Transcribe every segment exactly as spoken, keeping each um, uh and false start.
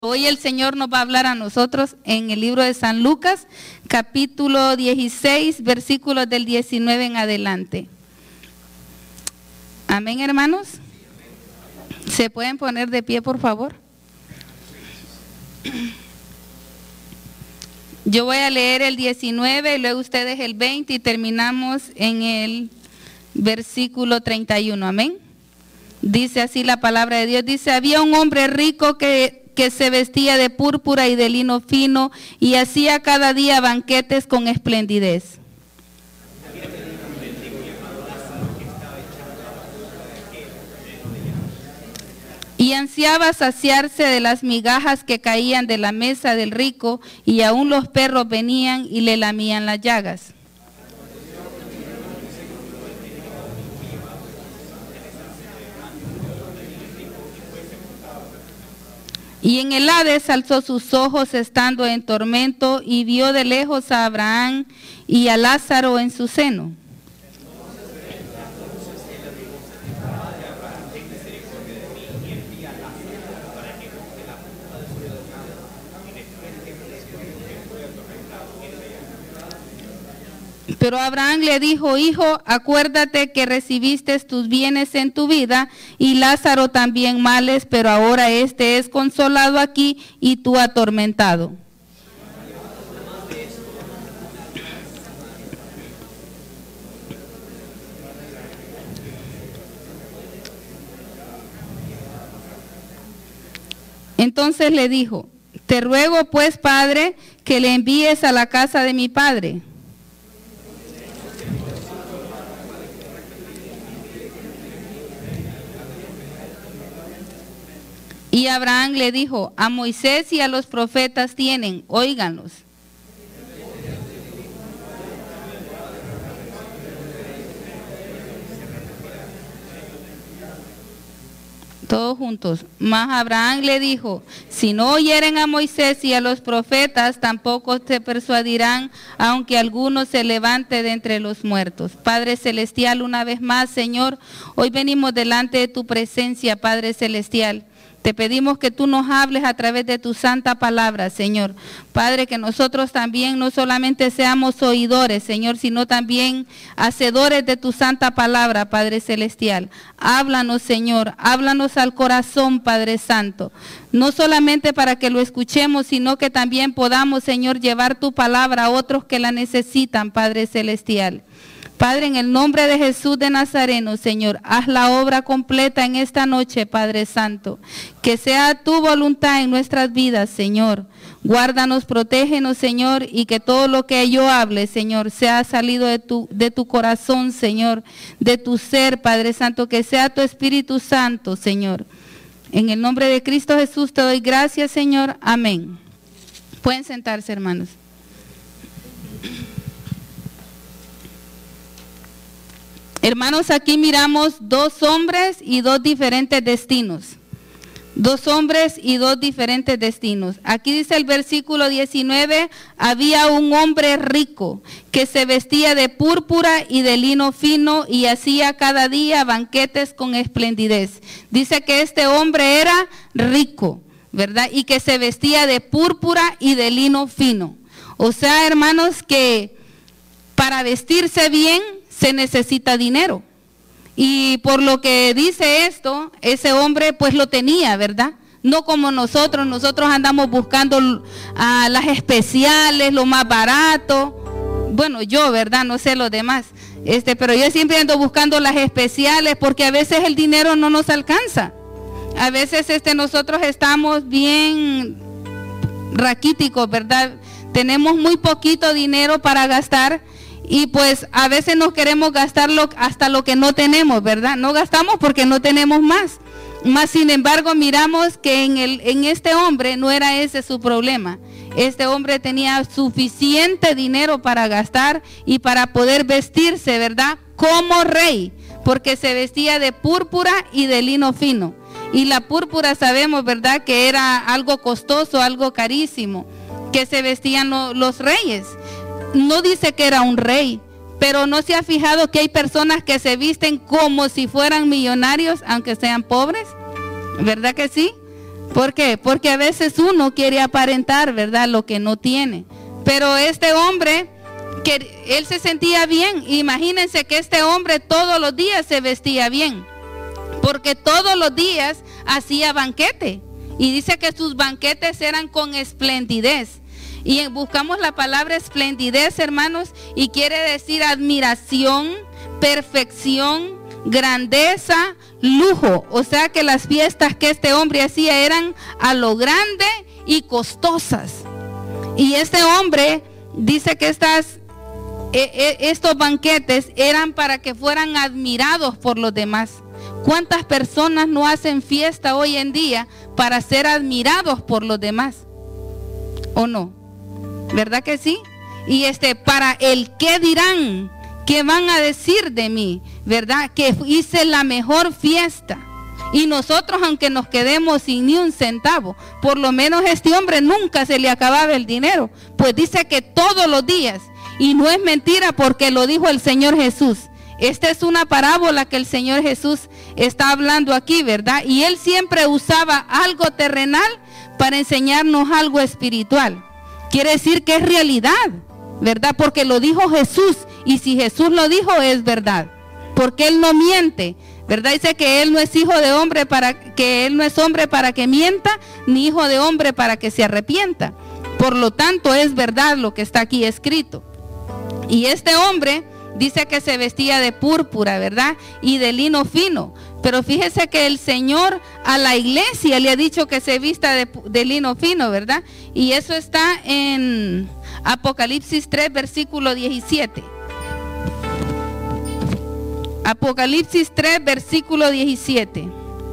Hoy el Señor nos va a hablar a nosotros en el libro de San Lucas, capítulo dieciséis, versículos del diecinueve en adelante. Amén, hermanos. ¿Se pueden poner de pie, por favor? Yo voy a leer el diecinueve y luego ustedes el veinte y terminamos en el versículo treinta y uno. Amén. Dice así la palabra de Dios. Dice, había un hombre rico que... que se vestía de púrpura y de lino fino y hacía cada día banquetes con esplendidez. Y ansiaba saciarse de las migajas que caían de la mesa del rico, y aún los perros venían y le lamían las llagas. Y en el Hades alzó sus ojos estando en tormento y vio de lejos a Abraham y a Lázaro en su seno. Pero Abraham le dijo, hijo, acuérdate que recibiste tus bienes en tu vida y Lázaro también males, pero ahora este es consolado aquí y tú atormentado. Entonces le dijo, te ruego pues, padre, que le envíes a la casa de mi padre. Y Abraham le dijo, a Moisés y a los profetas tienen, óiganlos. Todos juntos. Mas Abraham le dijo, si no oyeren a Moisés y a los profetas, tampoco se persuadirán, aunque alguno se levante de entre los muertos. Padre Celestial, una vez más, Señor, hoy venimos delante de tu presencia, Padre Celestial. Te pedimos que tú nos hables a través de tu santa palabra, Señor. Padre, que nosotros también no solamente seamos oidores, Señor, sino también hacedores de tu santa palabra, Padre Celestial. Háblanos, Señor, háblanos al corazón, Padre Santo. No solamente para que lo escuchemos, sino que también podamos, Señor, llevar tu palabra a otros que la necesitan, Padre Celestial. Padre, en el nombre de Jesús de Nazareno, Señor, haz la obra completa en esta noche, Padre Santo. Que sea tu voluntad en nuestras vidas, Señor. Guárdanos, protégenos, Señor, y que todo lo que yo hable, Señor, sea salido de tu, de tu corazón, Señor, de tu ser, Padre Santo, que sea tu Espíritu Santo, Señor. En el nombre de Cristo Jesús te doy gracias, Señor. Amén. Pueden sentarse, hermanos. Hermanos, aquí miramos dos hombres y dos diferentes destinos. Dos hombres y dos diferentes destinos. Aquí dice el versículo diecinueve, había un hombre rico que se vestía de púrpura y de lino fino y hacía cada día banquetes con esplendidez. Dice que este hombre era rico, ¿verdad? Y que se vestía de púrpura y de lino fino. O sea, hermanos, que para vestirse bien se necesita dinero. Y por lo que dice esto, ese hombre pues lo tenía, ¿verdad? No como nosotros, nosotros andamos buscando uh, las especiales, lo más barato. Bueno, yo, ¿verdad? No sé los demás. Este, pero yo siempre ando buscando las especiales porque a veces el dinero no nos alcanza. A veces este, nosotros estamos bien raquíticos, ¿verdad? Tenemos muy poquito dinero para gastar. Y pues a veces nos queremos gastarlo hasta lo que no tenemos, ¿verdad? No gastamos porque no tenemos más. Más sin embargo, miramos que en, el, en este hombre no era ese su problema. Este hombre tenía suficiente dinero para gastar y para poder vestirse, ¿verdad? Como rey, porque se vestía de púrpura y de lino fino. Y la púrpura sabemos, ¿verdad? Que era algo costoso, algo carísimo, que se vestían lo, los reyes. No dice que era un rey, pero no se ha fijado que hay personas que se visten como si fueran millonarios, aunque sean pobres, ¿verdad que sí? ¿Por qué? Porque a veces uno quiere aparentar, ¿verdad?, lo que no tiene. Pero este hombre, que él se sentía bien. Imagínense que este hombre todos los días se vestía bien, porque todos los días hacía banquete. Y dice que sus banquetes eran con esplendidez. Y buscamos la palabra esplendidez, hermanos, y quiere decir admiración, perfección, grandeza, lujo. O sea que las fiestas que este hombre hacía eran a lo grande y costosas. Y este hombre dice que estas, eh, estos banquetes eran para que fueran admirados por los demás. ¿Cuántas personas no hacen fiesta hoy en día para ser admirados por los demás? ¿O no? ¿Verdad que sí? Y este, para el qué dirán, qué van a decir de mí, ¿verdad? Que hice la mejor fiesta. Y nosotros, aunque nos quedemos sin ni un centavo, por lo menos este hombre nunca se le acababa el dinero, pues dice que todos los días, y no es mentira porque lo dijo el Señor Jesús. Esta es una parábola que el Señor Jesús está hablando aquí, ¿verdad? Y él siempre usaba algo terrenal para enseñarnos algo espiritual. Quiere decir que es realidad, ¿verdad? Porque lo dijo Jesús, y si Jesús lo dijo es verdad, porque él no miente, ¿verdad? Dice que él no es hijo de hombre para que él no es hombre para que mienta, ni hijo de hombre para que se arrepienta. Por lo tanto, es verdad lo que está aquí escrito. Y este hombre dice que se vestía de púrpura, ¿verdad? Y de lino fino. Pero fíjese que el Señor a la iglesia le ha dicho que se vista de, de lino fino, ¿verdad? Y eso está en Apocalipsis tres, versículo diecisiete. Apocalipsis tres, versículo diecisiete.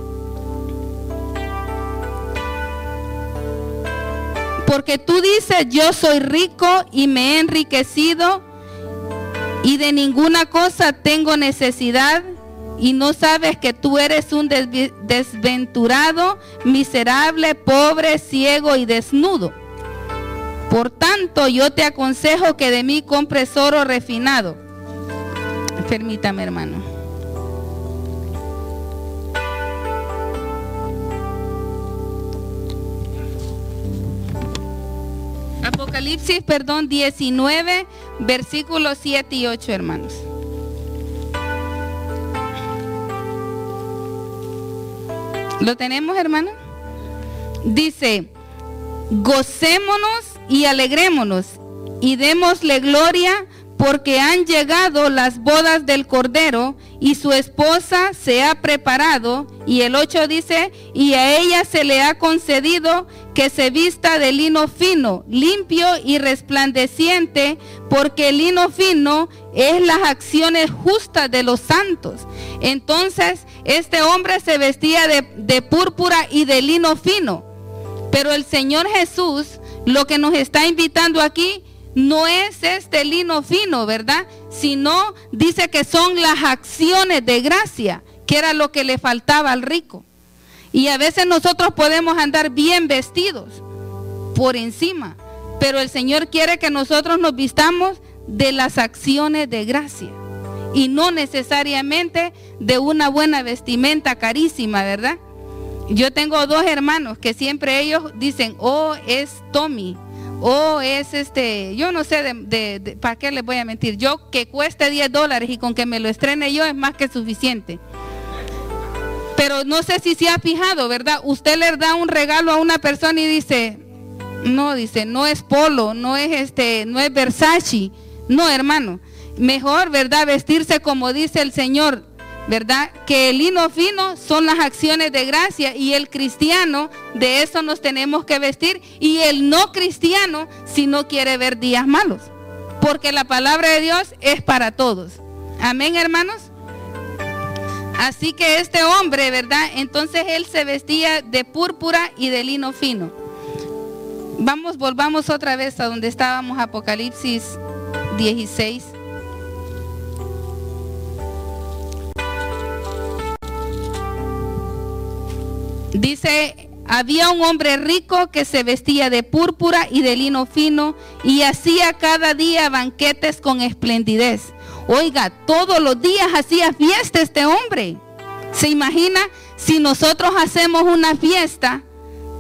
Porque tú dices, yo soy rico y me he enriquecido y de ninguna cosa tengo necesidad, y no sabes que tú eres un desventurado, miserable, pobre, ciego y desnudo. Por tanto, yo te aconsejo que de mí compres oro refinado. Permítame, hermano. Apocalipsis, perdón, diecinueve, versículos siete y ocho, hermanos. ¿Lo tenemos, hermano? Dice, gocémonos y alegrémonos y démosle gloria, porque han llegado las bodas del Cordero y su esposa se ha preparado. Y el ocho dice, y a ella se le ha concedido que se vista de lino fino, limpio y resplandeciente, porque el lino fino es las acciones justas de los santos. Entonces, este hombre se vestía de, de púrpura y de lino fino. Pero el Señor Jesús lo que nos está invitando aquí no es este lino fino, ¿verdad? Sino dice que son las acciones de gracia, que era lo que le faltaba al rico. Y a veces nosotros podemos andar bien vestidos por encima, pero el Señor quiere que nosotros nos vistamos de las acciones de gracia y no necesariamente de una buena vestimenta carísima, ¿verdad? Yo tengo dos hermanos que siempre ellos dicen, oh, es Tommy, o es este, yo no sé de, de, de, para qué les voy a mentir, yo que cueste diez dólares y con que me lo estrene yo es más que suficiente. Pero no sé si se ha fijado, ¿verdad? Usted le da un regalo a una persona y dice, no, dice, no es Polo, no es este, no es Versace. No, hermano, mejor, ¿verdad? Vestirse como dice el Señor, ¿verdad? Que el lino fino son las acciones de gracia, y el cristiano de eso nos tenemos que vestir, y el no cristiano si no quiere ver días malos, porque la palabra de Dios es para todos. Amén, hermanos. Así que este hombre, ¿verdad? Entonces él se vestía de púrpura y de lino fino. Vamos, volvamos otra vez a donde estábamos, Apocalipsis dieciséis. Dice, había un hombre rico que se vestía de púrpura y de lino fino y hacía cada día banquetes con esplendidez. Oiga, todos los días hacía fiesta este hombre. ¿Se imagina si nosotros hacemos una fiesta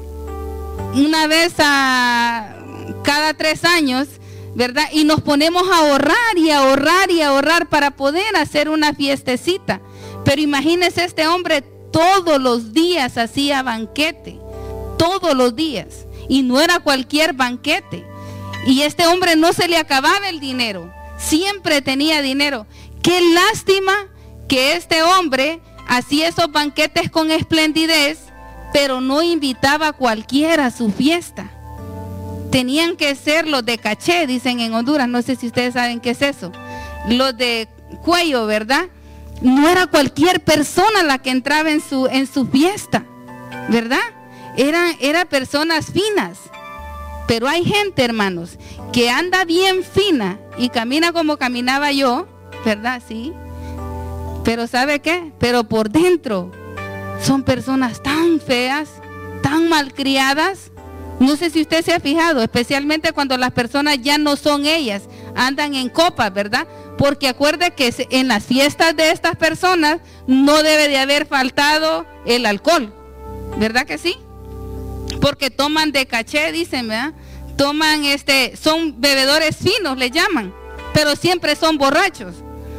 una vez a cada tres años, ¿verdad? Y nos ponemos a ahorrar y a ahorrar y a ahorrar para poder hacer una fiestecita. Pero imagínense, este hombre todos los días hacía banquete, todos los días, y no era cualquier banquete. Y este hombre no se le acababa el dinero, siempre tenía dinero. Qué lástima que este hombre hacía esos banquetes con esplendidez, pero no invitaba a cualquiera a su fiesta. Tenían que ser los de caché, dicen en Honduras, no sé si ustedes saben qué es eso. Los de cuello, ¿verdad? No era cualquier persona la que entraba en su, en su fiesta, ¿verdad? Eran era personas finas. Pero hay gente, hermanos, que anda bien fina y camina como caminaba yo, ¿verdad? Sí. Pero ¿sabe qué? Pero por dentro son personas tan feas, tan malcriadas. No sé si usted se ha fijado, especialmente cuando las personas ya no son ellas, andan en copas, ¿verdad? Porque acuerde que en las fiestas de estas personas no debe de haber faltado el alcohol, ¿verdad que sí? Porque toman de caché, dicen, ¿verdad? Toman, este, son bebedores finos, le llaman, pero siempre son borrachos.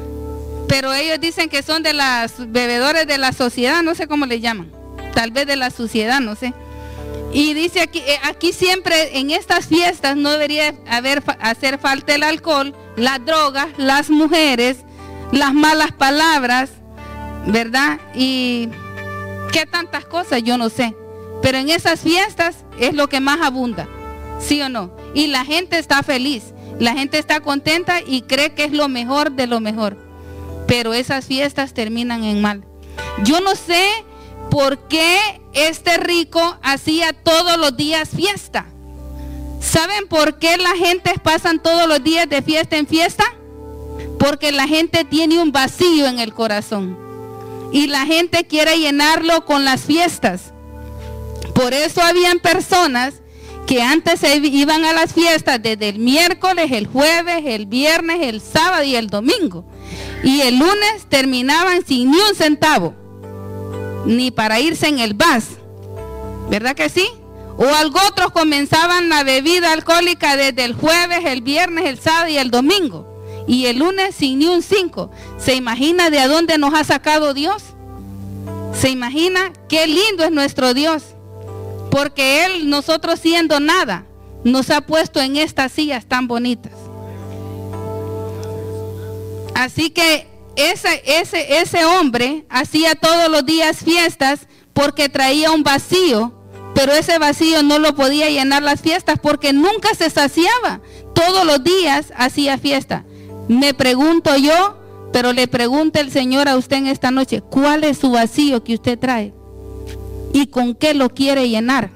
Pero ellos dicen que son de las bebedores de la sociedad, no sé cómo le llaman, tal vez de la suciedad, no sé. Y dice aquí, aquí siempre en estas fiestas no debería haber, hacer falta el alcohol, las drogas, las mujeres, las malas palabras, ¿verdad? Y qué tantas cosas, yo no sé. Pero en esas fiestas es lo que más abunda, ¿sí o no? Y la gente está feliz, la gente está contenta y cree que es lo mejor de lo mejor. Pero esas fiestas terminan en mal. Yo no sé por qué este rico hacía todos los días fiesta. ¿Saben por qué la gente pasan todos los días de fiesta en fiesta? Porque la gente tiene un vacío en el corazón y la gente quiere llenarlo con las fiestas. Por eso habían personas que antes se iban a las fiestas desde el miércoles, el jueves, el viernes, el sábado y el domingo, y el lunes terminaban sin ni un centavo, ni para irse en el bus, ¿verdad que sí? O algo otros comenzaban la bebida alcohólica desde el jueves, el viernes, el sábado y el domingo, y el lunes sin ni un cinco. ¿Se imagina de a dónde nos ha sacado Dios? ¿Se imagina qué lindo es nuestro Dios? Porque Él, nosotros siendo nada, nos ha puesto en estas sillas tan bonitas. Así que ese, ese, ese hombre hacía todos los días fiestas porque traía un vacío, pero ese vacío no lo podía llenar las fiestas porque nunca se saciaba. Todos los días hacía fiesta. Me pregunto yo, pero le pregunta el Señor a usted en esta noche, ¿cuál es su vacío que usted trae? ¿Y con qué lo quiere llenar?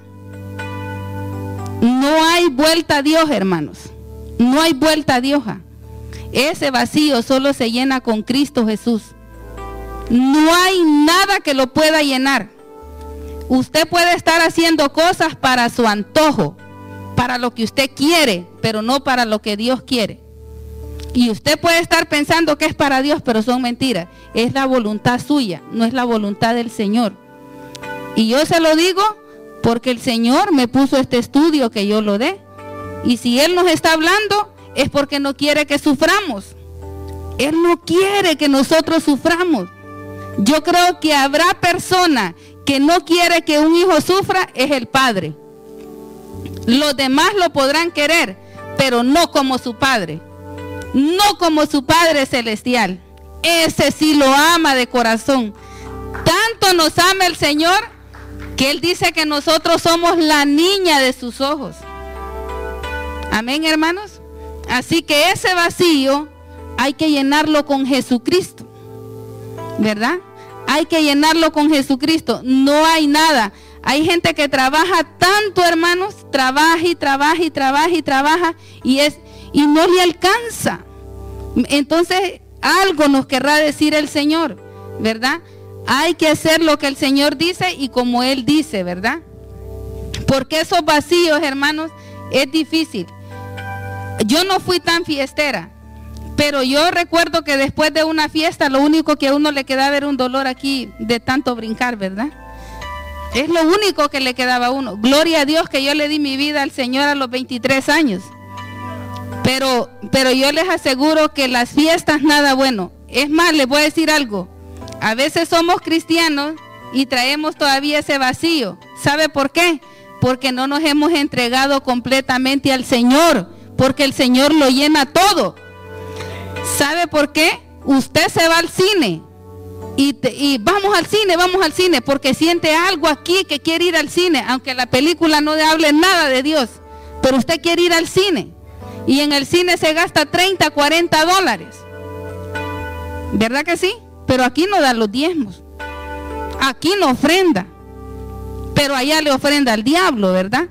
No hay vuelta a Dios, hermanos. No hay vuelta a Dios. Ese vacío solo se llena con Cristo Jesús. No hay nada que lo pueda llenar. Usted puede estar haciendo cosas para su antojo, para lo que usted quiere, pero no para lo que Dios quiere. Y usted puede estar pensando que es para Dios, pero son mentiras. Es la voluntad suya, no es la voluntad del Señor. Y yo se lo digo porque el Señor me puso este estudio que yo lo dé. Y si Él nos está hablando, es porque no quiere que suframos. Él no quiere que nosotros suframos. Yo creo que habrá persona que no quiere que un hijo sufra, es el padre. Los demás lo podrán querer, pero no como su padre. No como su Padre Celestial. Ese sí lo ama de corazón. Tanto nos ama el Señor que Él dice que nosotros somos la niña de sus ojos. Amén, hermanos. Así que ese vacío hay que llenarlo con Jesucristo, ¿verdad? Hay que llenarlo con Jesucristo. No hay nada. Hay gente que trabaja tanto, hermanos, trabaja y trabaja y trabaja y trabaja y es y no le alcanza. Entonces algo nos querrá decir el Señor, ¿verdad? Hay que hacer lo que el Señor dice y como Él dice, ¿verdad? Porque esos vacíos, hermanos, es difícil. Yo no fui tan fiestera, pero yo recuerdo que después de una fiesta lo único que a uno le quedaba era un dolor aquí de tanto brincar, ¿verdad? Es lo único que le quedaba a uno. Gloria a Dios que yo le di mi vida al Señor a los veintitrés años. Pero, pero yo les aseguro que las fiestas nada bueno. Es más, les voy a decir algo. A veces somos cristianos y traemos todavía ese vacío. ¿Sabe por qué? Porque no nos hemos entregado completamente al Señor. Porque el Señor lo llena todo. ¿Sabe por qué? Usted se va al cine. Y, te, y vamos al cine, vamos al cine, porque siente algo aquí que quiere ir al cine, aunque la película no hable nada de Dios, pero usted quiere ir al cine, y en el cine se gasta treinta, cuarenta dólares, ¿verdad que sí? Pero aquí no da los diezmos, aquí no ofrenda, pero allá le ofrenda al diablo, ¿verdad?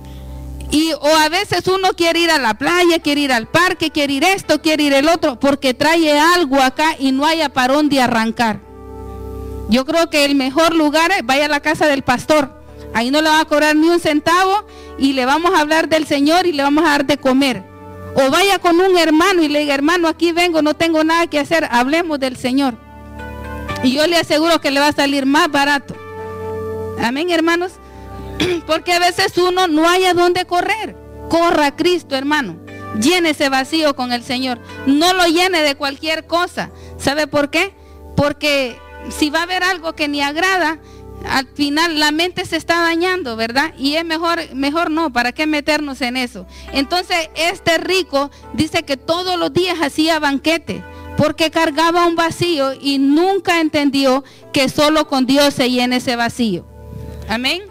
Y o a veces uno quiere ir a la playa, quiere ir al parque, quiere ir esto, quiere ir el otro, porque trae algo acá y no haya para dónde arrancar. Yo creo que el mejor lugar es vaya a la casa del pastor. Ahí no le va a cobrar ni un centavo y le vamos a hablar del Señor y le vamos a dar de comer. O vaya con un hermano y le diga, hermano, aquí vengo, no tengo nada que hacer, hablemos del Señor. Y yo le aseguro que le va a salir más barato. Amén, hermanos. Porque a veces uno no haya dónde correr. Corra a Cristo, hermano. Llene ese vacío con el Señor. No lo llene de cualquier cosa. ¿Sabe por qué? Porque si va a haber algo que ni agrada, al final la mente se está dañando, ¿verdad? Y es mejor, mejor no, ¿para qué meternos en eso? Entonces este rico dice que todos los días hacía banquete, porque cargaba un vacío y nunca entendió que solo con Dios se llena ese vacío. Amén.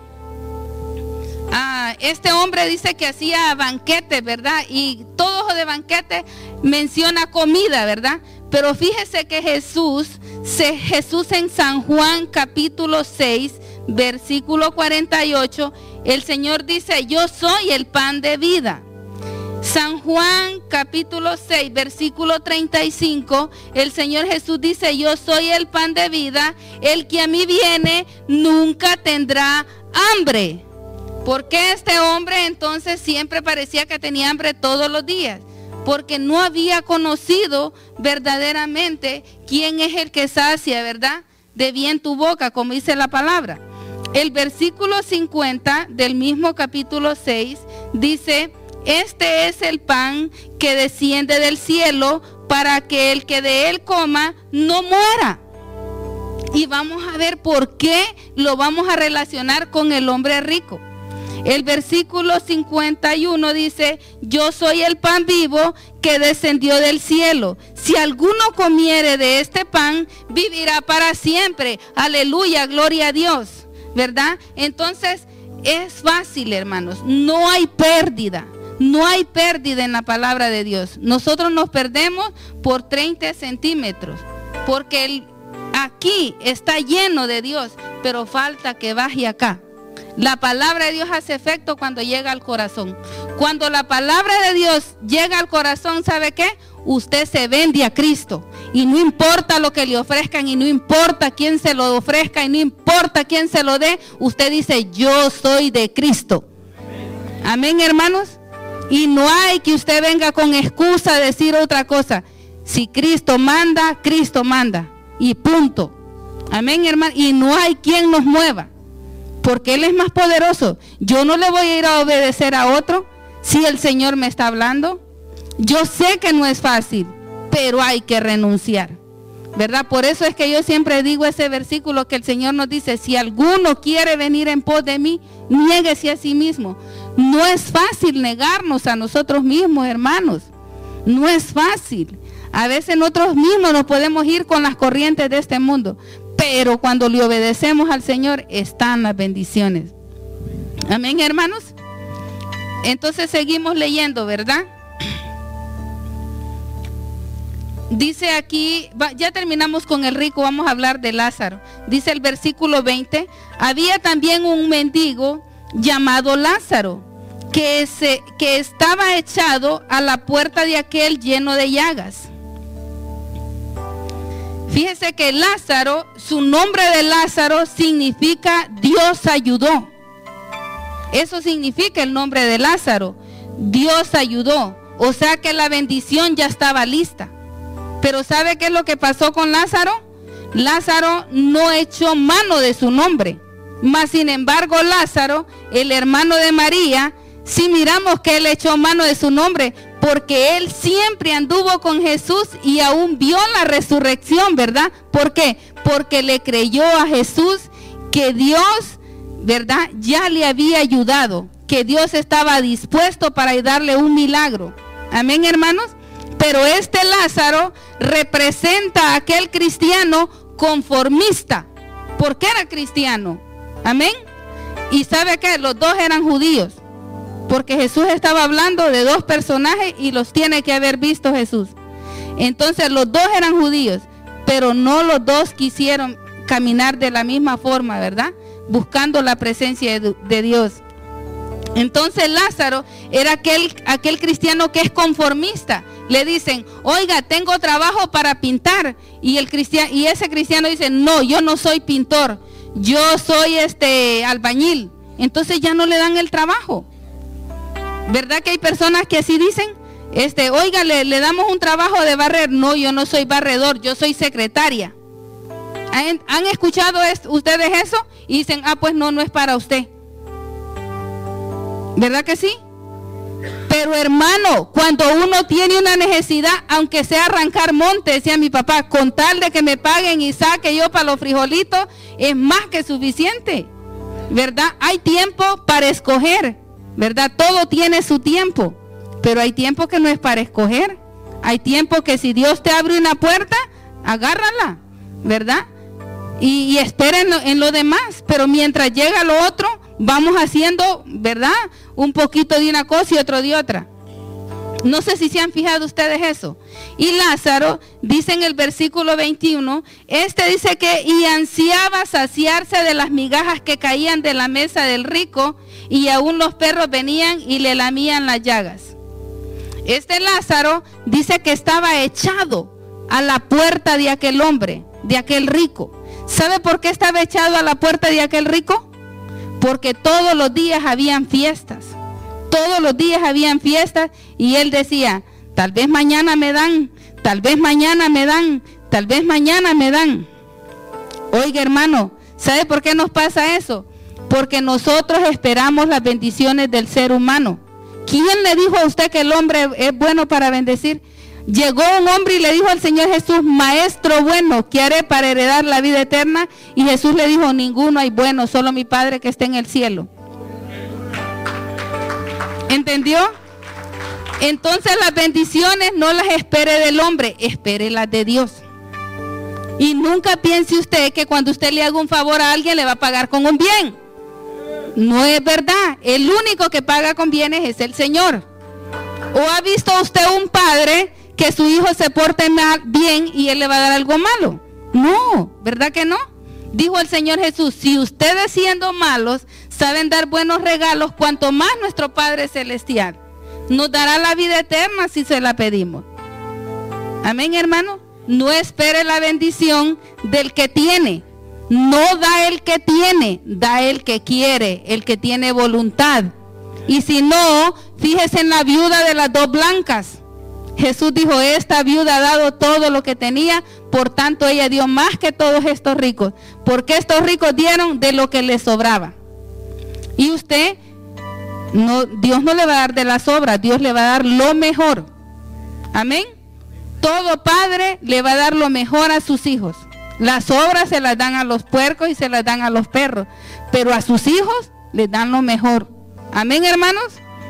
Ah, este hombre dice que hacía banquete, ¿verdad? Y todo ojo de banquete menciona comida, ¿verdad? Pero fíjese que Jesús, se, Jesús en San Juan capítulo seis, versículo cuarenta y ocho, el Señor dice, yo soy el pan de vida. San Juan capítulo seis, versículo treinta y cinco, el Señor Jesús dice, yo soy el pan de vida, el que a mí viene nunca tendrá hambre. ¿Por qué este hombre entonces siempre parecía que tenía hambre todos los días? Porque no había conocido verdaderamente quién es el que sacia, ¿verdad? De bien tu boca, como dice la palabra. El versículo cincuenta del mismo capítulo seis dice, este es el pan que desciende del cielo para que el que de él coma no muera. Y vamos a ver por qué lo vamos a relacionar con el hombre rico. El versículo cincuenta y uno dice, yo soy el pan vivo que descendió del cielo. Si alguno comiere de este pan, vivirá para siempre. Aleluya, gloria a Dios, ¿verdad? Entonces, es fácil, hermanos. No hay pérdida. No hay pérdida en la palabra de Dios. Nosotros nos perdemos por treinta centímetros. Porque el, aquí está lleno de Dios, pero falta que baje acá. La palabra de Dios hace efecto cuando llega al corazón. Cuando la palabra de Dios llega al corazón, ¿sabe qué? Usted se vende a Cristo. Y no importa lo que le ofrezcan, y no importa quién se lo ofrezca, y no importa quién se lo dé, usted dice, yo soy de Cristo. Amén, hermanos. Y no hay que usted venga con excusa a decir otra cosa. Si Cristo manda, Cristo manda. Y punto. Amén, hermano. Y no hay quien nos mueva. Porque Él es más poderoso. Yo no le voy a ir a obedecer a otro si el Señor me está hablando. Yo sé que no es fácil, pero hay que renunciar, ¿verdad? Por eso es que yo siempre digo ese versículo que el Señor nos dice, si alguno quiere venir en pos de mí, niéguese a sí mismo. No es fácil negarnos a nosotros mismos, hermanos. No es fácil. A veces nosotros mismos nos podemos ir con las corrientes de este mundo. Pero cuando le obedecemos al Señor, están las bendiciones. Amén, hermanos. Entonces seguimos leyendo, ¿verdad? Dice aquí, ya terminamos con el rico, vamos a hablar de Lázaro. Dice el versículo veinte, había también un mendigo llamado Lázaro, que, se, que estaba echado a la puerta de aquel lleno de llagas. Fíjese que Lázaro, su nombre de Lázaro significa Dios ayudó. Eso significa el nombre de Lázaro. Dios ayudó. O sea que la bendición ya estaba lista. Pero ¿sabe qué es lo que pasó con Lázaro? Lázaro no echó mano de su nombre. Mas sin embargo Lázaro, el hermano de María, si miramos que él echó mano de su nombre, porque él siempre anduvo con Jesús y aún vio la resurrección, ¿verdad? ¿Por qué? Porque le creyó a Jesús que Dios, ¿verdad?, ya le había ayudado, que Dios estaba dispuesto para darle un milagro. Amén, hermanos. Pero este Lázaro representa a aquel cristiano conformista. ¿Por qué era cristiano? Amén. Y sabe que los dos eran judíos, porque Jesús estaba hablando de dos personajes y los tiene que haber visto Jesús. Entonces los dos eran judíos, pero no los dos quisieron caminar de la misma forma, ¿verdad? Buscando la presencia de, de Dios. Entonces Lázaro era aquel, aquel cristiano que es conformista. Le dicen, oiga, tengo trabajo para pintar. Y, el cristiano, y ese cristiano dice, no, yo no soy pintor, yo soy este albañil. Entonces ya no le dan el trabajo. ¿Verdad que hay personas que así dicen? Este, oiga, le, le damos un trabajo de barrer. No, yo no soy barredor, yo soy secretaria. ¿Han, ¿han escuchado es, ustedes eso? Y dicen, ah, pues no, no es para usted. ¿Verdad que sí? Pero hermano, cuando uno tiene una necesidad, aunque sea arrancar monte, decía mi papá, con tal de que me paguen y saque yo para los frijolitos, es más que suficiente. ¿Verdad? Hay tiempo para escoger, ¿verdad? Todo tiene su tiempo, pero hay tiempo que no es para escoger. Hay tiempo que si Dios te abre una puerta, agárrala, ¿verdad? Y, y espera en lo, en lo demás, pero mientras llega lo otro, vamos haciendo, ¿verdad?, un poquito de una cosa y otro de otra. No sé si se han fijado ustedes eso. Y Lázaro, dice en el versículo veintiuno, este dice que y ansiaba saciarse de las migajas que caían de la mesa del rico, y aún los perros venían y le lamían las llagas. Este Lázaro dice que estaba echado a la puerta de aquel hombre, de aquel rico. ¿Sabe por qué estaba echado a la puerta de aquel rico? Porque todos los días habían fiestas, todos los días habían fiestas, y él decía, tal vez mañana me dan, tal vez mañana me dan, tal vez mañana me dan. Oiga, hermano, ¿sabe por qué nos pasa eso? Porque nosotros esperamos las bendiciones del ser humano. ¿Quién le dijo a usted que el hombre es bueno para bendecir? Llegó un hombre y le dijo al Señor Jesús, maestro bueno, ¿qué haré para heredar la vida eterna? Y Jesús le dijo, ninguno hay bueno, solo mi Padre que está en el cielo. ¿Entendió? Entonces las bendiciones no las espere del hombre, espere las de Dios. Y nunca piense usted que cuando usted le haga un favor a alguien le va a pagar con un bien. No es verdad. El único que paga con bienes es el Señor. ¿O ha visto usted un padre que su hijo se porte mal, bien, y él le va a dar algo malo? No, ¿verdad que no? Dijo el Señor Jesús, si ustedes siendo malos saben dar buenos regalos, cuanto más nuestro Padre Celestial nos dará la vida eterna si se la pedimos. Amén, hermano. No espere la bendición del que tiene. No da el que tiene, da el que quiere, el que tiene voluntad. Y si no, fíjese en la viuda de las dos blancas. Jesús dijo, esta viuda ha dado todo lo que tenía, por tanto ella dio más que todos estos ricos, porque estos ricos dieron de lo que les sobraba. Y usted, no, Dios no le va a dar de las sobras, Dios le va a dar lo mejor. Amén. Todo padre le va a dar lo mejor a sus hijos. Las sobras se las dan a los puercos y se las dan a los perros, pero a sus hijos les dan lo mejor. Amén, hermanos.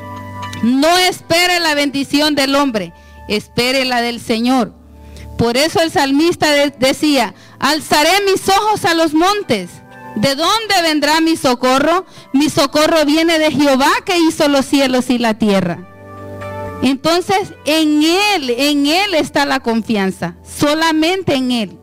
No espere la bendición del hombre, espere la del Señor. Por eso el salmista de, decía, alzaré mis ojos a los montes. ¿De dónde vendrá mi socorro? Mi socorro viene de Jehová, que hizo los cielos y la tierra. Entonces, en Él, en Él está la confianza, solamente en Él.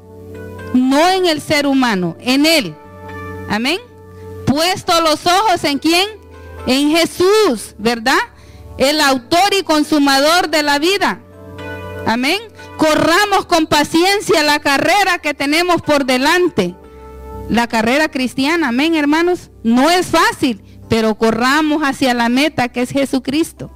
No en el ser humano, en Él. Amén. Puesto los ojos en ¿quién? En Jesús, ¿verdad? El autor y consumador de la vida. Amén. Corramos con paciencia la carrera que tenemos por delante. La carrera cristiana, amén, hermanos. No es fácil, pero corramos hacia la meta que es Jesucristo.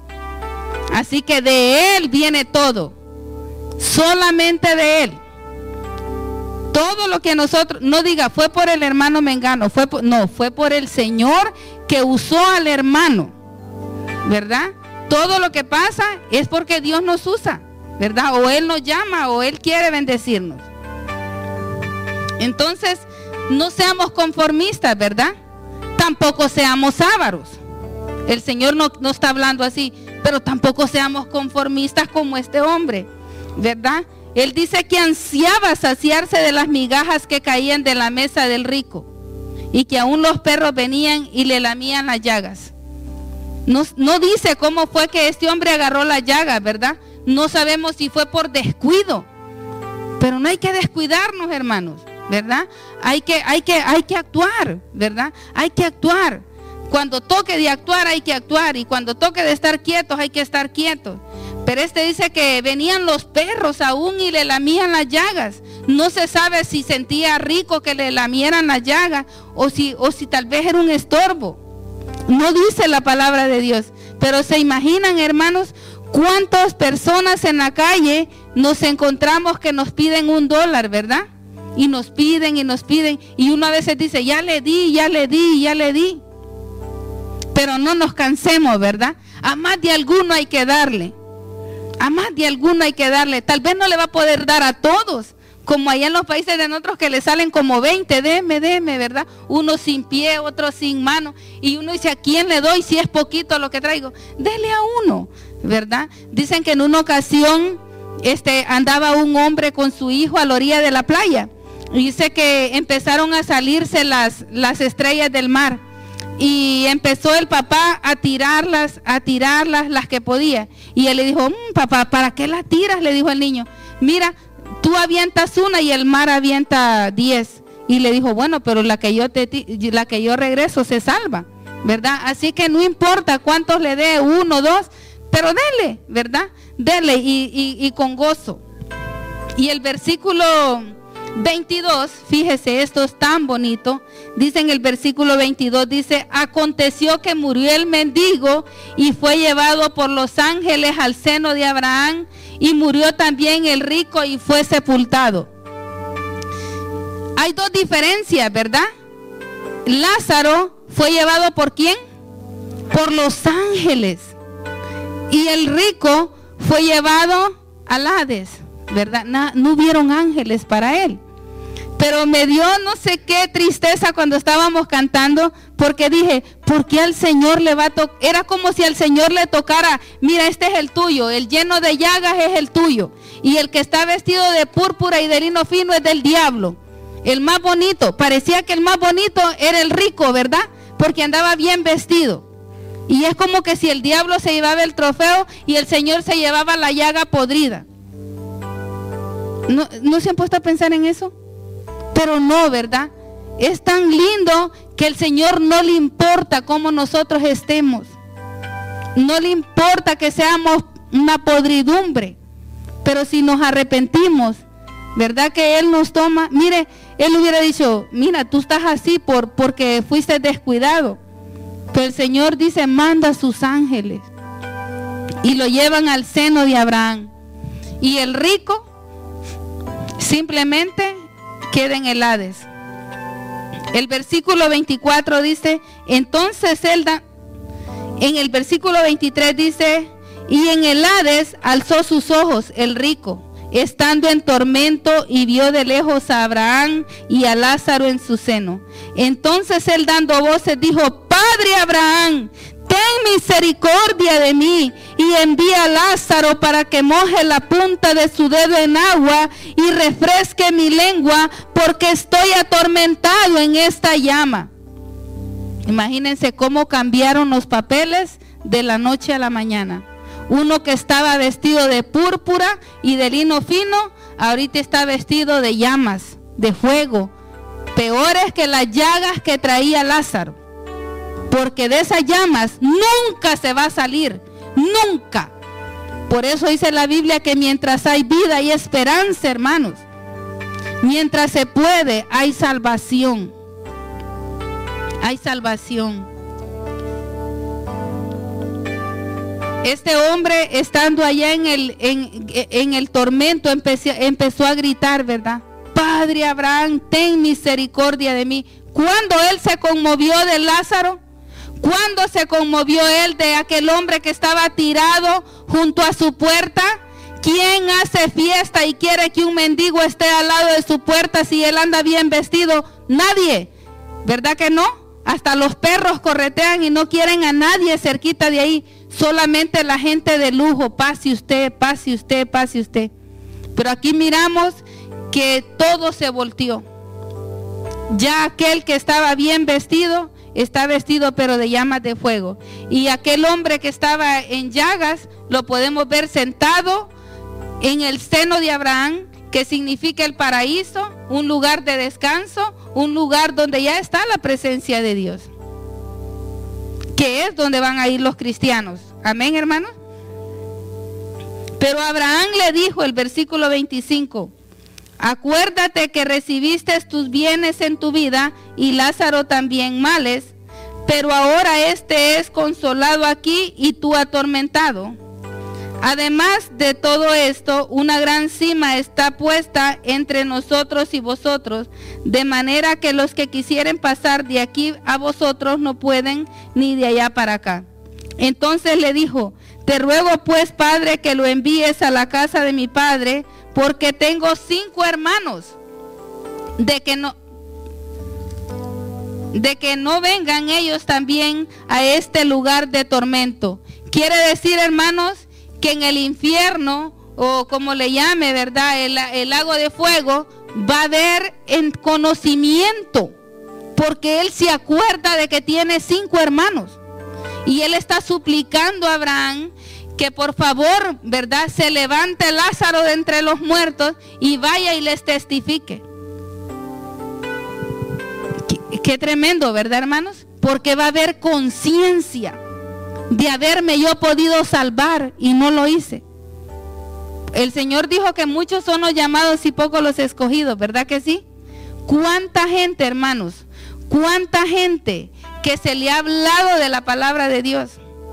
Así que de Él viene todo. Solamente de Él. Todo lo que nosotros, no diga, fue por el hermano mengano, fue por, no, fue por el Señor que usó al hermano, ¿verdad? Todo lo que pasa es porque Dios nos usa, ¿verdad? O Él nos llama, o Él quiere bendecirnos. Entonces, no seamos conformistas, ¿verdad? Tampoco seamos ávaros. El Señor no, no está hablando así, pero tampoco seamos conformistas como este hombre, ¿verdad? Él dice que ansiaba saciarse de las migajas que caían de la mesa del rico y que aún los perros venían y le lamían las llagas. No, no dice cómo fue que este hombre agarró las llagas, ¿verdad? No sabemos si fue por descuido, pero no hay que descuidarnos, hermanos, ¿verdad? Hay que, hay que, hay que actuar, ¿verdad? Hay que actuar. Cuando toque de actuar hay que actuar, y cuando toque de estar quietos hay que estar quietos. Pero este dice que venían los perros aún y le lamían las llagas. No se sabe si sentía rico que le lamieran las llagas o si, o si tal vez era un estorbo. No dice la palabra de Dios. Pero se imaginan, hermanos, cuántas personas en la calle nos encontramos que nos piden un dólar, ¿verdad? Y nos piden y nos piden. Y uno a veces dice, ya le di, ya le di, ya le di. Pero no nos cansemos, ¿verdad? A más de alguno hay que darle. A más de alguno hay que darle. Tal vez no le va a poder dar a todos, como allá en los países de nosotros que le salen como veinte, deme, deme, ¿verdad? Uno sin pie, otro sin mano. Y uno dice, ¿a quién le doy si es poquito lo que traigo? Dele a uno, ¿verdad? Dicen que en una ocasión este, andaba un hombre con su hijo a la orilla de la playa. Y dice que empezaron a salirse las, las estrellas del mar. Y empezó el papá a tirarlas, a tirarlas las que podía. Y él le dijo, mmm, papá, ¿para qué las tiras? Le dijo el niño. Mira, tú avientas una y el mar avienta diez. Y le dijo, bueno, pero la que yo te la que yo regreso se salva, ¿verdad? Así que no importa cuántos le dé, uno, dos, pero dele, ¿verdad? Dele y, y, y con gozo. Y el versículo veintidós, fíjese, esto es tan bonito. Dice en el versículo veintidós, dice, aconteció que murió el mendigo y fue llevado por los ángeles al seno de Abraham, y murió también el rico y fue sepultado. Hay dos diferencias, ¿verdad? Lázaro fue llevado ¿por quién? Por los ángeles. Y el rico fue llevado al Hades, ¿verdad? No, no hubieron ángeles para él. Pero me dio no sé qué tristeza cuando estábamos cantando, porque dije, ¿por qué al Señor le va a tocar? Era como si al Señor le tocara, mira, este es el tuyo, el lleno de llagas es el tuyo, y el que está vestido de púrpura y de lino fino es del diablo. El más bonito, parecía que el más bonito era el rico, ¿verdad? Porque andaba bien vestido. Y es como que si el diablo se llevaba el trofeo y el Señor se llevaba la llaga podrida. ¿No, no se han puesto a pensar en eso? Pero no, ¿verdad? Es tan lindo que el Señor no le importa cómo nosotros estemos. No le importa que seamos una podridumbre. Pero si nos arrepentimos, ¿verdad? Que Él nos toma. Mire, Él hubiera dicho, mira, tú estás así por, porque fuiste descuidado. Pero el Señor dice, manda a sus ángeles. Y lo llevan al seno de Abraham. Y el rico simplemente queda en el Hades. El versículo veinticuatro dice, entonces él da, en el versículo veintitrés dice, y en el Hades alzó sus ojos el rico, estando en tormento, y vio de lejos a Abraham y a Lázaro en su seno. Entonces él, dando voces, dijo, Padre Abraham, ten misericordia de mí y envía a Lázaro para que moje la punta de su dedo en agua y refresque mi lengua, porque estoy atormentado en esta llama. Imagínense cómo cambiaron los papeles de la noche a la mañana. Uno que estaba vestido de púrpura y de lino fino, ahorita está vestido de llamas, de fuego, peores que las llagas que traía Lázaro. Porque de esas llamas nunca se va a salir, nunca. Por eso dice la Biblia que mientras hay vida hay esperanza, hermanos. Mientras se puede, hay salvación. Hay salvación. Este hombre, estando allá en el, en, en el tormento, empezó, empezó a gritar, ¿verdad? Padre Abraham, ten misericordia de mí. ¿Cuándo él se conmovió de Lázaro? ¿Cuándo se conmovió él de aquel hombre que estaba tirado junto a su puerta? ¿Quién hace fiesta y quiere que un mendigo esté al lado de su puerta si él anda bien vestido? Nadie, ¿verdad que no? Hasta los perros corretean y no quieren a nadie cerquita de ahí. Solamente la gente de lujo, pase usted, pase usted, pase usted. Pero aquí miramos que todo se volteó. Ya aquel que estaba bien vestido, está vestido pero de llamas de fuego. Y aquel hombre que estaba en llagas, lo podemos ver sentado en el seno de Abraham, que significa el paraíso, un lugar de descanso, un lugar donde ya está la presencia de Dios, que es donde van a ir los cristianos. Amén, hermanos. Pero Abraham le dijo, el versículo veinticinco, acuérdate que recibiste tus bienes en tu vida y Lázaro también males, pero ahora este es consolado aquí y tú atormentado. Además de todo esto, una gran cima está puesta entre nosotros y vosotros, de manera que los que quisieren pasar de aquí a vosotros no pueden, ni de allá para acá. Entonces le dijo, te ruego pues, Padre, que lo envíes a la casa de mi padre, porque tengo cinco hermanos, de que no, de que no vengan ellos también a este lugar de tormento. Quiere decir, hermanos, que en el infierno, o como le llame, ¿verdad?, el, el lago de fuego, va a haber en conocimiento, porque él se acuerda de que tiene cinco hermanos. Y él está suplicando a Abraham que por favor, ¿verdad?, se levante Lázaro de entre los muertos y vaya y les testifique. Qué, qué tremendo, ¿verdad, hermanos? Porque va a haber conciencia de haberme yo podido salvar y no lo hice. El Señor dijo que muchos son los llamados y pocos los escogidos, ¿verdad que sí? ¿Cuánta gente, hermanos? ¿Cuánta gente que se le ha hablado de la palabra de Dios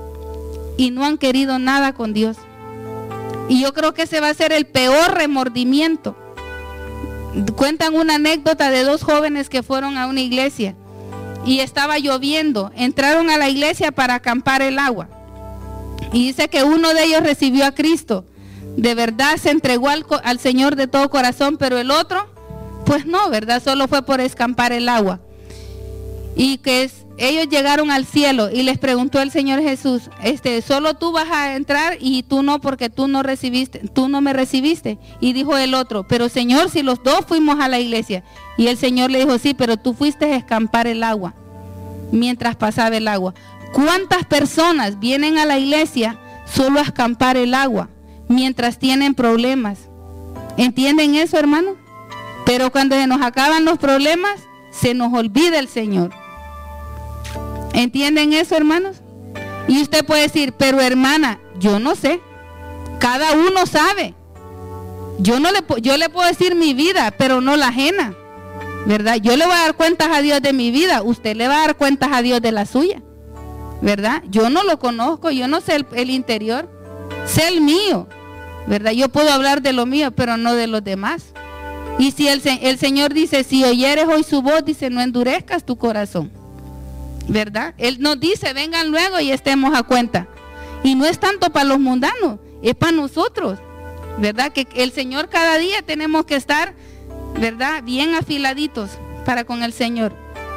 y no han querido nada con Dios? Y yo creo que ese va a ser el peor remordimiento. Cuentan una anécdota de dos jóvenes que fueron a una iglesia y estaba lloviendo. Entraron a la iglesia para acampar el agua. Y dice que uno de ellos recibió a Cristo. De verdad se entregó al, al Señor de todo corazón, pero el otro, pues no, ¿verdad? Solo fue por escampar el agua. Y que es, ellos llegaron al cielo y les preguntó el Señor Jesús, este, solo tú vas a entrar y tú no, porque tú no recibiste, tú no me recibiste. Y dijo el otro, pero Señor, si los dos fuimos a la iglesia. Y el Señor le dijo, sí, pero tú fuiste a escampar el agua mientras pasaba el agua. ¿Cuántas personas vienen a la iglesia solo a escampar el agua mientras tienen problemas? ¿Entienden eso, hermano? Pero cuando se nos acaban los problemas, se nos olvida el Señor. ¿Entienden eso, hermanos? Y usted puede decir, pero hermana, yo no sé. Cada uno sabe. Yo no le, yo le puedo decir mi vida, pero no la ajena, ¿verdad? Yo le voy a dar cuentas a Dios de mi vida, usted le va a dar cuentas a Dios de la suya, ¿verdad? Yo no lo conozco, yo no sé el, el interior, sé el mío, ¿verdad? Yo puedo hablar de lo mío, pero no de los demás. Y si el, el Señor dice, si oyeres hoy su voz, dice, no endurezcas tu corazón, ¿verdad? Él nos dice, vengan luego y estemos a cuenta. Y no es tanto para los mundanos, es para nosotros, ¿verdad? Que el Señor cada día tenemos que estar, ¿verdad?, bien afiladitos para con el Señor.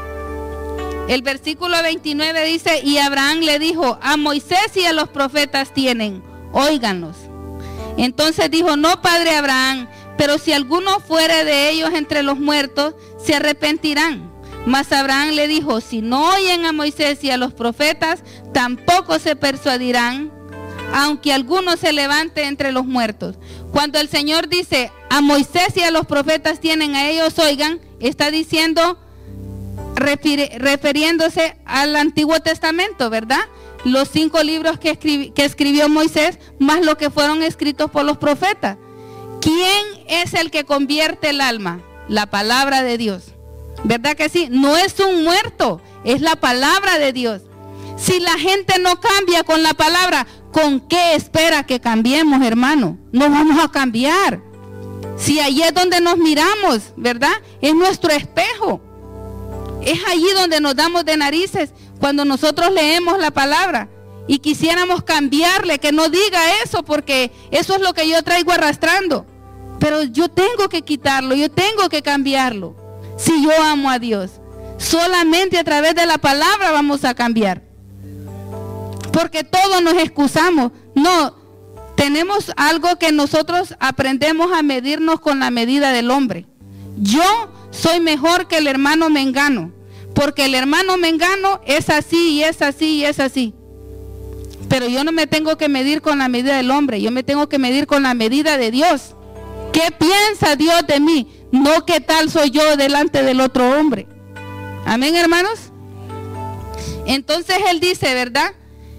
El versículo veintinueve dice, y Abraham le dijo, a Moisés y a los profetas tienen, óiganlos. Entonces dijo, no, padre Abraham, pero si alguno fuere de ellos entre los muertos, se arrepentirán. Mas Abraham le dijo, si no oyen a Moisés y a los profetas, tampoco se persuadirán, aunque alguno se levante entre los muertos. Cuando el Señor dice, a Moisés y a los profetas tienen, a ellos oigan, está diciendo, refiriéndose al Antiguo Testamento, ¿verdad? Los cinco libros que, escribi que escribió Moisés, más lo que fueron escritos por los profetas. ¿Quién es el que convierte el alma? La palabra de Dios, ¿verdad que sí? No es un muerto, es la palabra de Dios. Si la gente no cambia con la palabra, ¿con qué espera que cambiemos, hermano? No vamos a cambiar. Si allí es donde nos miramos, ¿verdad? Es nuestro espejo. Es allí donde nos damos de narices cuando nosotros leemos la palabra y quisiéramos cambiarle, que no diga eso, porque eso es lo que yo traigo arrastrando. Pero yo tengo que quitarlo, yo tengo que cambiarlo. Si yo amo a Dios, solamente a través de la palabra vamos a cambiar. Porque todos nos excusamos. No, tenemos algo que nosotros aprendemos a medirnos con la medida del hombre. Yo soy mejor que el hermano mengano, porque el hermano mengano es así y es así y es así. Pero yo no me tengo que medir con la medida del hombre, yo me tengo que medir con la medida de Dios. ¿Qué piensa Dios de mí? No qué tal soy yo delante del otro hombre. Amén, hermanos. Entonces él dice, ¿verdad?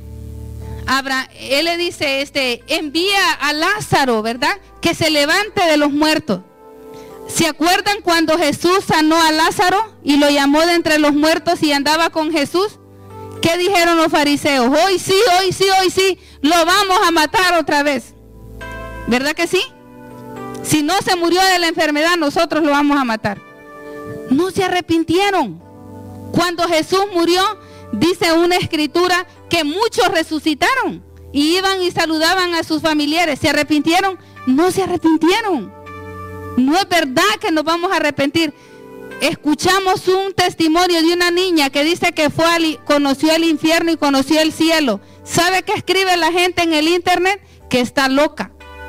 Abra, él le dice, este, envía a Lázaro, ¿verdad? Que se levante de los muertos. ¿Se acuerdan cuando Jesús sanó a Lázaro y lo llamó de entre los muertos y andaba con Jesús? ¿Qué dijeron los fariseos? Hoy sí, hoy sí, hoy sí, lo vamos a matar otra vez. ¿Verdad que sí? Si no se murió de la enfermedad, nosotros lo vamos a matar. No se arrepintieron. Cuando Jesús murió, dice una escritura que muchos resucitaron y iban y saludaban a sus familiares. ¿Se arrepintieron? No se arrepintieron. No es verdad que nos vamos a arrepentir. Escuchamos un testimonio de una niña que dice que fue al, conoció el infierno y conoció el cielo. ¿Sabe qué escribe la gente en el internet? Que está loca.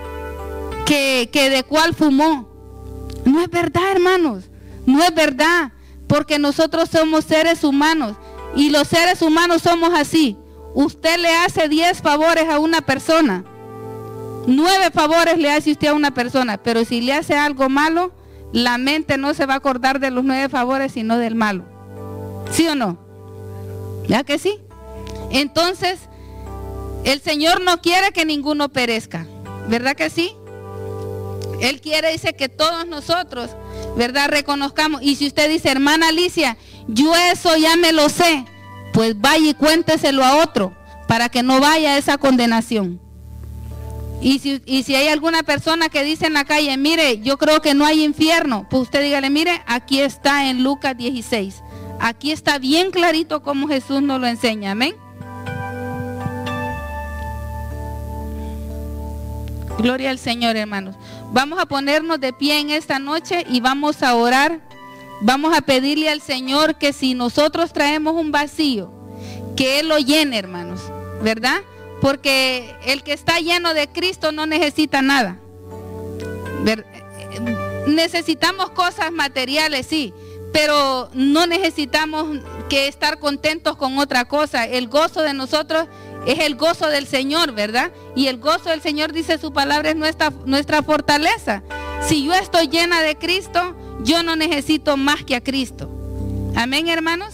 Que, que de cuál fumó. No es verdad, hermanos. No es verdad. Porque nosotros somos seres humanos. Y los seres humanos somos así. Usted le hace diez favores a una persona. Nueve favores le hace usted a una persona. Pero si le hace algo malo, la mente no se va a acordar de los nueve favores, sino del malo. ¿Sí o no? ¿Ya que sí? Entonces, el Señor no quiere que ninguno perezca. ¿Verdad que sí? Él quiere, dice, que todos nosotros, ¿verdad?, reconozcamos. Y si usted dice, hermana Alicia, yo eso ya me lo sé, pues vaya y cuénteselo a otro, para que no vaya a esa condenación. Y si, y si hay alguna persona que dice en la calle, mire, yo creo que no hay infierno, pues usted dígale, mire, aquí está en Lucas dieciséis. Aquí está bien clarito como Jesús nos lo enseña. Amén. Gloria al Señor, hermanos. Vamos a ponernos de pie en esta noche y vamos a orar. Vamos a pedirle al Señor que si nosotros traemos un vacío, que Él lo llene, hermanos, ¿verdad? Porque el que está lleno de Cristo no necesita nada. ¿Ver? Necesitamos cosas materiales, sí, pero no necesitamos que estar contentos con otra cosa. El gozo de nosotros es el gozo del Señor, ¿verdad? Y el gozo del Señor, dice su palabra, es nuestra, nuestra fortaleza. Si yo estoy llena de Cristo, yo no necesito más que a Cristo. Amén, hermanos.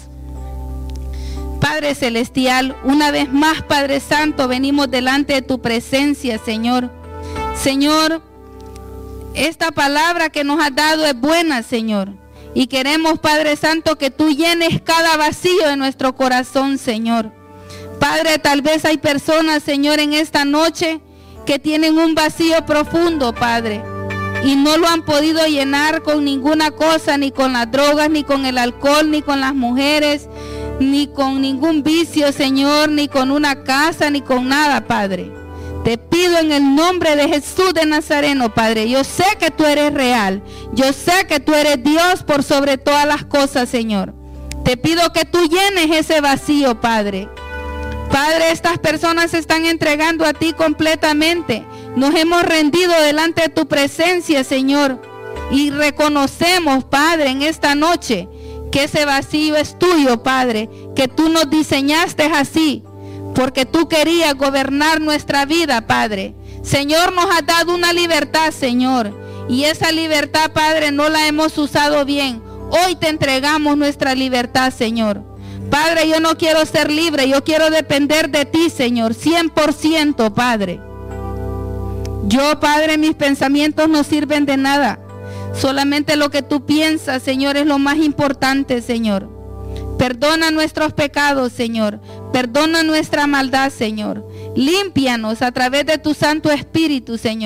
Padre Celestial, una vez más, Padre Santo, venimos delante de tu presencia, Señor. Señor, esta palabra que nos has dado es buena, Señor. Y queremos, Padre Santo, que tú llenes cada vacío de nuestro corazón, Señor. Padre, tal vez hay personas, Señor, en esta noche que tienen un vacío profundo, Padre, y no lo han podido llenar con ninguna cosa, ni con las drogas, ni con el alcohol, ni con las mujeres, ni con ningún vicio, Señor, ni con una casa, ni con nada, Padre. Te pido en el nombre de Jesús de Nazareno, Padre, yo sé que tú eres real, yo sé que tú eres Dios por sobre todas las cosas, Señor. Te pido que tú llenes ese vacío, Padre. Padre, estas personas se están entregando a ti completamente. Nos hemos rendido delante de tu presencia, Señor. Y reconocemos, Padre, en esta noche que ese vacío es tuyo, Padre. Que tú nos diseñaste así, porque tú querías gobernar nuestra vida, Padre. Señor, nos has dado una libertad, Señor. Y esa libertad, Padre, no la hemos usado bien. Hoy te entregamos nuestra libertad, Señor. Padre, yo no quiero ser libre, yo quiero depender de ti, Señor, cien por ciento, Padre. Yo, Padre, mis pensamientos no sirven de nada. Solamente lo que tú piensas, Señor, es lo más importante, Señor. Perdona nuestros pecados, Señor. Perdona nuestra maldad, Señor. Límpianos a través de tu Santo Espíritu, Señor.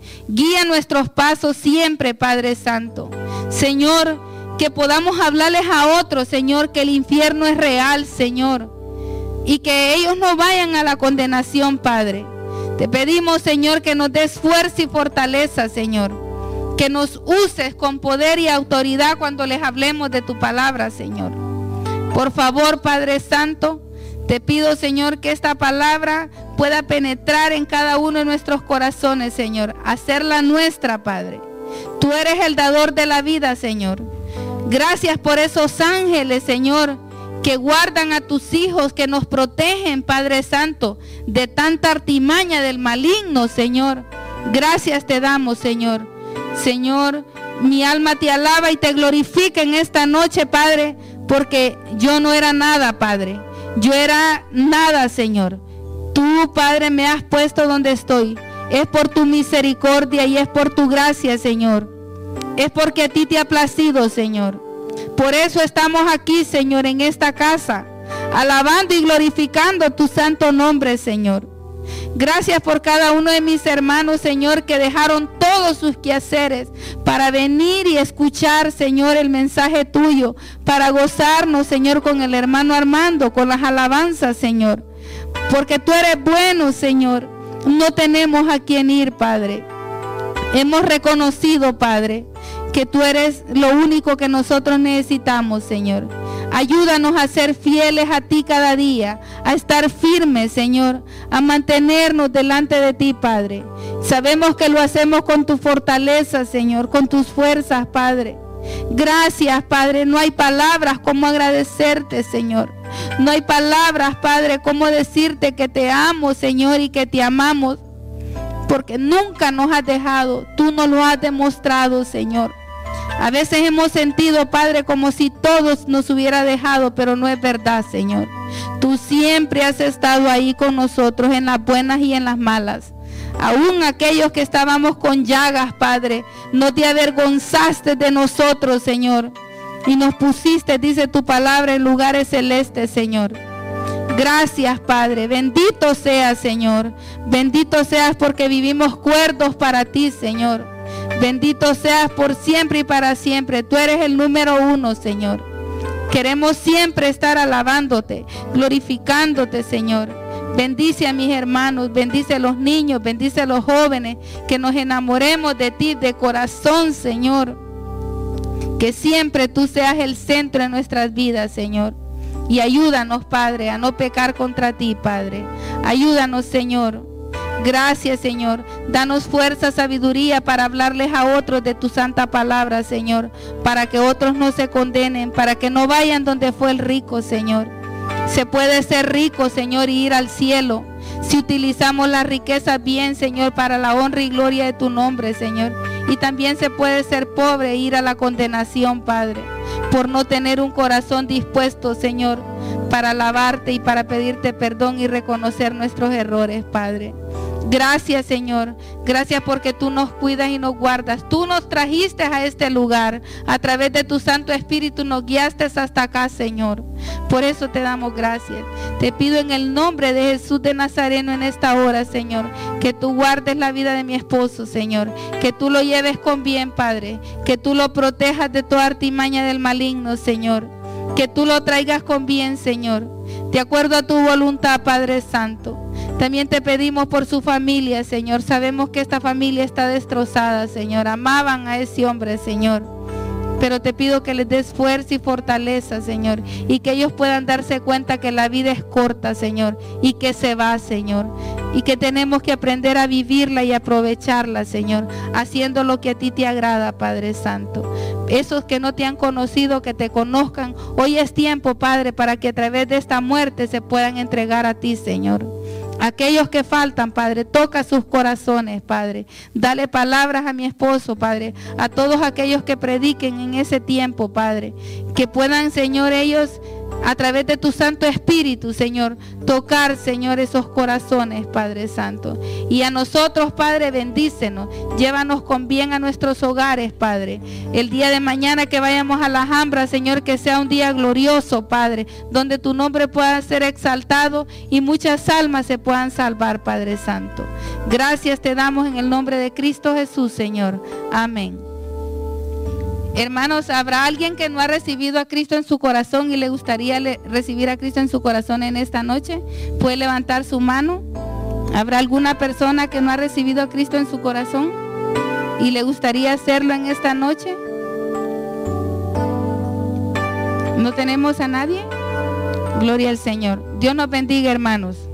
Guía nuestros pasos siempre, Padre Santo. Señor, que podamos hablarles a otros, Señor, que el infierno es real, Señor. Y que ellos no vayan a la condenación, Padre. Te pedimos, Señor, que nos des fuerza y fortaleza, Señor. Que nos uses con poder y autoridad cuando les hablemos de tu palabra, Señor. Por favor, Padre Santo, te pido, Señor, que esta palabra pueda penetrar en cada uno de nuestros corazones, Señor. Hacerla nuestra, Padre. Tú eres el dador de la vida, Señor. Gracias por esos ángeles, Señor, que guardan a tus hijos, que nos protegen, Padre Santo, de tanta artimaña del maligno, Señor. Gracias te damos, Señor. Señor, mi alma te alaba y te glorifica en esta noche, Padre, porque yo no era nada, Padre. Yo era nada, Señor. Tú, Padre, me has puesto donde estoy. Es por tu misericordia y es por tu gracia, Señor. Es porque a ti te ha placido, Señor. Por eso estamos aquí, Señor, en esta casa, alabando y glorificando tu santo nombre, Señor. Gracias por cada uno de mis hermanos, Señor, que dejaron todos sus quehaceres para venir y escuchar, Señor, el mensaje tuyo, para gozarnos, Señor, con el hermano Armando, con las alabanzas, Señor. Porque tú eres bueno, Señor. No tenemos a quién ir, Padre. Hemos reconocido, Padre, que tú eres lo único que nosotros necesitamos, Señor. Ayúdanos a ser fieles a ti cada día, a estar firmes, Señor, a mantenernos delante de ti, Padre. Sabemos que lo hacemos con tu fortaleza, Señor, con tus fuerzas, Padre. Gracias, Padre. No hay palabras como agradecerte, Señor. No hay palabras, Padre, como decirte que te amo, Señor, y que te amamos. Porque nunca nos has dejado. Tú nos lo has demostrado, Señor. A veces hemos sentido, Padre, como si todos nos hubiera dejado, pero no es verdad, Señor. Tú siempre has estado ahí con nosotros en las buenas y en las malas. Aún aquellos que estábamos con llagas, Padre, no te avergonzaste de nosotros, Señor. Y nos pusiste, dice tu palabra, en lugares celestes, Señor. Gracias, Padre. Bendito seas, Señor. Bendito seas porque vivimos cuerdos para ti, Señor. Bendito seas por siempre y para siempre. Tú eres el número uno, Señor. Queremos siempre estar alabándote, glorificándote, Señor. Bendice a mis hermanos, bendice a los niños, bendice a los jóvenes. Que nos enamoremos de ti de corazón, Señor. Que siempre tú seas el centro de nuestras vidas, Señor. Y ayúdanos, Padre, a no pecar contra ti, Padre. Ayúdanos, Señor. Gracias, Señor. Danos fuerza, sabiduría para hablarles a otros de tu santa palabra, Señor. Para que otros no se condenen, para que no vayan donde fue el rico, Señor. Se puede ser rico, Señor, y ir al cielo. Si utilizamos la riqueza bien, Señor, para la honra y gloria de tu nombre, Señor. Y también se puede ser pobre e ir a la condenación, Padre, por no tener un corazón dispuesto, Señor, para alabarte y para pedirte perdón y reconocer nuestros errores, Padre. Gracias, Señor. Gracias porque tú nos cuidas y nos guardas. Tú nos trajiste a este lugar. A través de tu Santo Espíritu nos guiaste hasta acá, Señor. Por eso te damos gracias. Te pido en el nombre de Jesús de Nazareno en esta hora, Señor, que tú guardes la vida de mi esposo, Señor. Que tú lo lleves con bien, Padre. Que tú lo protejas de toda artimaña del maligno, Señor. Que tú lo traigas con bien, Señor. De acuerdo a tu voluntad, Padre Santo. También te pedimos por su familia, Señor. Sabemos que esta familia está destrozada, Señor. Amaban a ese hombre, Señor. Pero te pido que les des fuerza y fortaleza, Señor. Y que ellos puedan darse cuenta que la vida es corta, Señor. Y que se va, Señor. Y que tenemos que aprender a vivirla y aprovecharla, Señor. Haciendo lo que a ti te agrada, Padre Santo. Esos que no te han conocido, que te conozcan. Hoy es tiempo, Padre, para que a través de esta muerte se puedan entregar a ti, Señor. Aquellos que faltan, Padre, toca sus corazones, Padre. Dale palabras a mi esposo, Padre. A todos aquellos que prediquen en ese tiempo, Padre. Que puedan, Señor, ellos a través de tu Santo Espíritu, Señor, tocar, Señor, esos corazones, Padre Santo. Y a nosotros, Padre, bendícenos, llévanos con bien a nuestros hogares, Padre. El día de mañana que vayamos a la Alhambra, Señor, que sea un día glorioso, Padre, donde tu nombre pueda ser exaltado y muchas almas se puedan salvar, Padre Santo. Gracias te damos en el nombre de Cristo Jesús, Señor. Amén. Hermanos, ¿habrá alguien que no ha recibido a Cristo en su corazón y le gustaría le recibir a Cristo en su corazón en esta noche? ¿Puede levantar su mano? ¿Habrá alguna persona que no ha recibido a Cristo en su corazón y le gustaría hacerlo en esta noche? ¿No tenemos a nadie? Gloria al Señor. Dios nos bendiga, hermanos.